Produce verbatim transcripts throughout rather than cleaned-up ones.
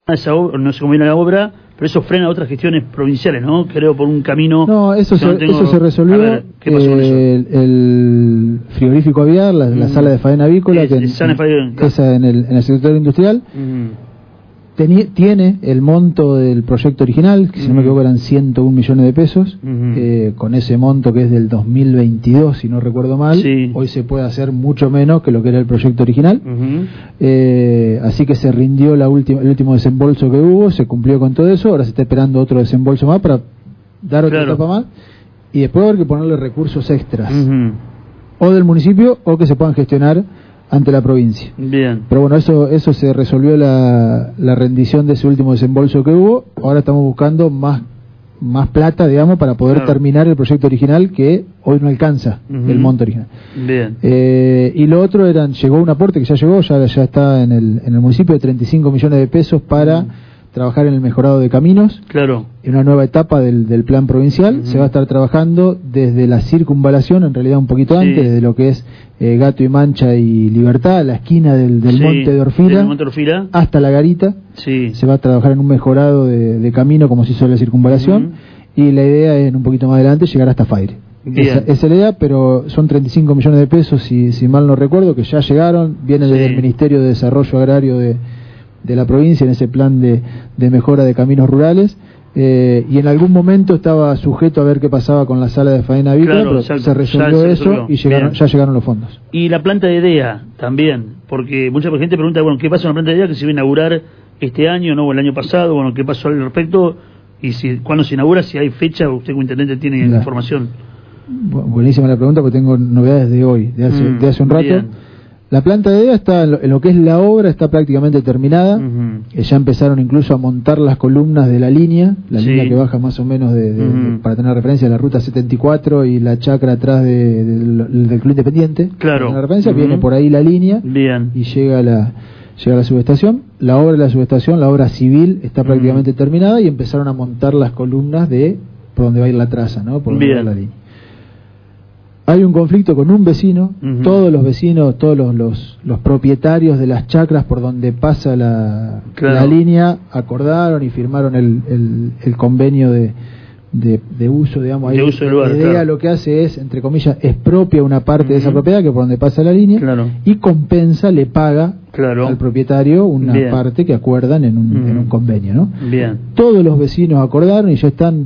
esa obra, no sé cómo viene la obra, pero eso frena otras gestiones provinciales, ¿no? Creo por un camino... No, eso, se, no tengo... eso se resolvió. A ver, ¿qué pasó con eso? El, el frigorífico aviar, la, mm. la sala de faena avícola, es, que es en, en, esa en el, en el sector industrial, mm. Teni, tiene el monto del proyecto original, que si mm. no me equivoco eran ciento un millones de pesos, mm. eh, con ese monto que es del dos mil veintidós, si no recuerdo mal, sí. Hoy se puede hacer mucho menos que lo que era el proyecto original, mm. eh, así que se rindió la última, el último desembolso que hubo, se cumplió con todo eso, ahora se está esperando otro desembolso más para dar otra claro. etapa más, y después va a haber que ponerle recursos extras, mm. o del municipio, o que se puedan gestionar ante la provincia. Bien. Pero bueno, eso eso se resolvió la, la rendición de ese último desembolso que hubo. Ahora estamos buscando más más plata, digamos, para poder claro. terminar el proyecto original, que hoy no alcanza uh-huh. el monto original. Bien. Eh, y lo otro eran, llegó un aporte que ya llegó, ya ya está en el en el municipio, de treinta y cinco millones de pesos para uh-huh. trabajar en el mejorado de caminos. Claro. En una nueva etapa del, del plan provincial. Uh-huh. Se va a estar trabajando desde la circunvalación, en realidad un poquito sí. antes, desde lo que es eh, Gato y Mancha y Libertad, la esquina del, del, sí. monte de Orfila, del Monte de Orfila hasta la Garita. Sí. Se va a trabajar en un mejorado de, de camino como se hizo la circunvalación. Uh-huh. Y la idea es, en un poquito más adelante, llegar hasta Faire. Esa, esa es la idea, pero son treinta y cinco millones de pesos, si, si mal no recuerdo, que ya llegaron, vienen sí. desde el Ministerio de Desarrollo Agrario de, de la provincia, en ese plan de, de mejora de caminos rurales. Eh, y en algún momento estaba sujeto a ver qué pasaba con la sala de faena avícola, claro, pero exacto, se resolvió se eso resolvió. Y llegaron, ya llegaron los fondos. Y la planta de E D E A también, porque mucha gente pregunta, bueno, ¿qué pasa con la planta de E D E A que se va a inaugurar este año, no, o el año pasado? Bueno, ¿qué pasó al respecto? Y si cuándo se inaugura, si hay fecha, usted como intendente tiene la información. Buenísima la pregunta, porque tengo novedades de hoy, de hace, mm, de hace un rato. Bien. La planta de E D E A está en lo, en lo que es la obra, está prácticamente terminada. Uh-huh. eh, ya empezaron incluso a montar las columnas de la línea, la sí. línea que baja más o menos de, de, uh-huh. de, para tener referencia, la ruta setenta y cuatro y la chacra atrás de, de, de, del Club Independiente. Claro. Para tener referencia, uh-huh. viene por ahí la línea. Bien. Y llega a la llega a la subestación. La obra de la subestación, la obra civil, está prácticamente uh-huh. terminada, y empezaron a montar las columnas de por donde va a ir la traza, ¿no? Por donde va la línea. Hay un conflicto con un vecino, uh-huh. todos los vecinos, todos los, los, los propietarios de las chacras por donde pasa la, claro. la línea, acordaron y firmaron el, el, el convenio de, de, de uso, digamos. Ahí de uso del lugar, la idea claro. lo que hace es, entre comillas, expropia una parte uh-huh. de esa propiedad que por donde pasa la línea, claro. y compensa, le paga claro. al propietario una Bien. parte que acuerdan en un, uh-huh. en un convenio, ¿no? Bien. Todos los vecinos acordaron y ya están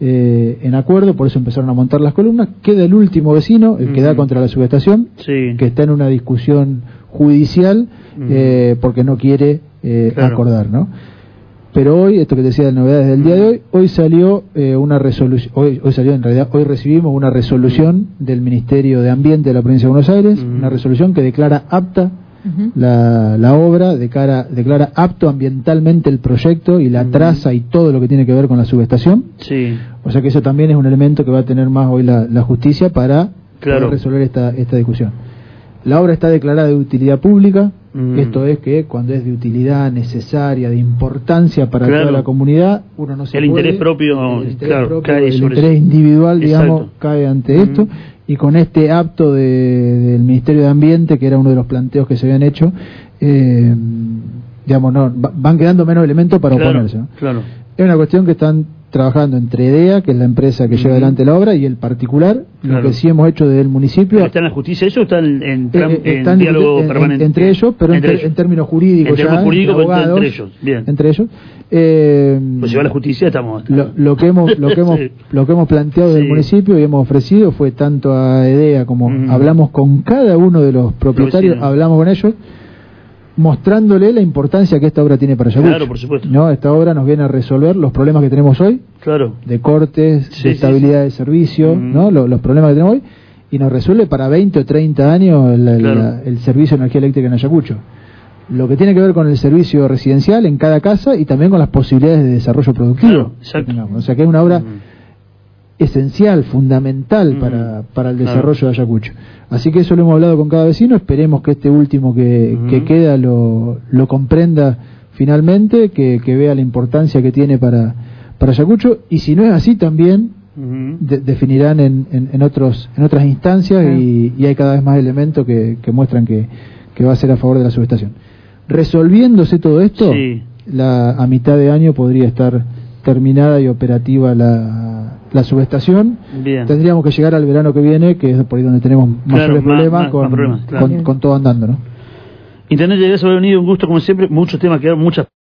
Eh, en acuerdo, por eso empezaron a montar las columnas. Queda el último vecino, el que uh-huh. da contra la subestación, sí. que está en una discusión judicial uh-huh. eh, porque no quiere eh, claro. acordar, ¿no? Pero hoy, esto que te decía de novedades del uh-huh. día de hoy, hoy salió eh, una resolución, hoy, hoy salió en realidad, hoy recibimos una resolución uh-huh. del Ministerio de Ambiente de la Provincia de Buenos Aires, uh-huh. una resolución que declara apta Uh-huh. La, la obra, de cara, declara apto ambientalmente el proyecto y la uh-huh. traza y todo lo que tiene que ver con la subestación. Sí. O sea que eso también es un elemento que va a tener más hoy la, la justicia para claro. poder resolver esta, esta discusión. La obra está declarada de utilidad pública, uh-huh. esto es que cuando es de utilidad necesaria, de importancia para claro. toda la comunidad, uno no se el puede, interés propio, el interés, claro, propio, cae el sobre interés eso. individual, digamos, Exacto. cae ante uh-huh. esto. Y con este apto de, del Ministerio de Ambiente, que era uno de los planteos que se habían hecho, eh, digamos, no van quedando menos elementos para claro, oponerse, ¿no? Claro. Es una cuestión que están trabajando entre E D E A, que es la empresa que uh-huh. lleva adelante la obra, y el particular. Claro. Lo que sí hemos hecho desde el municipio. ¿Está en la justicia eso o está en, en, eh, en, en diálogo en, permanente? Entre ellos, pero entre en, ellos. en términos jurídicos, en términos ya, jurídicos, entre, abogados, entre ellos. Bien. Entre ellos. Eh, pues si va a la justicia estamos. Lo, lo que hemos, lo que hemos, sí. lo que hemos planteado sí. del municipio y hemos ofrecido fue tanto a E D E A como uh-huh. hablamos con cada uno de los propietarios, los hablamos con ellos, mostrándole la importancia que esta obra tiene para Ayacucho. Claro, por supuesto. No, esta obra nos viene a resolver los problemas que tenemos hoy, claro, de cortes, sí, de estabilidad sí, sí. de servicio, mm. ¿no? Los, los problemas que tenemos hoy, y nos resuelve para veinte o treinta años el, claro. la, el servicio de energía eléctrica en Ayacucho. Lo que tiene que ver con el servicio residencial en cada casa y también con las posibilidades de desarrollo productivo. Claro, exacto. O sea que es una obra mm. esencial, fundamental mm. para, para el desarrollo claro. de Ayacucho. Así que eso lo hemos hablado con cada vecino, esperemos que este último que, mm. que queda lo, lo comprenda finalmente, que, que vea la importancia que tiene para, para Ayacucho, y si no es así también mm. de, definirán en, en, en, otros, en otras instancias mm. y, y hay cada vez más elementos que, que muestran que, que va a ser a favor de la subestación. Resolviéndose todo esto, sí. la, a mitad de año podría estar terminada y operativa la, la subestación. Bien. Tendríamos que llegar al verano que viene, que es por ahí donde tenemos claro, mayores más, problemas, más, con, más problemas claro. con, con todo andando, ¿no? Intendente, gracias por haber venido, un gusto como siempre, muchos temas quedaron, muchas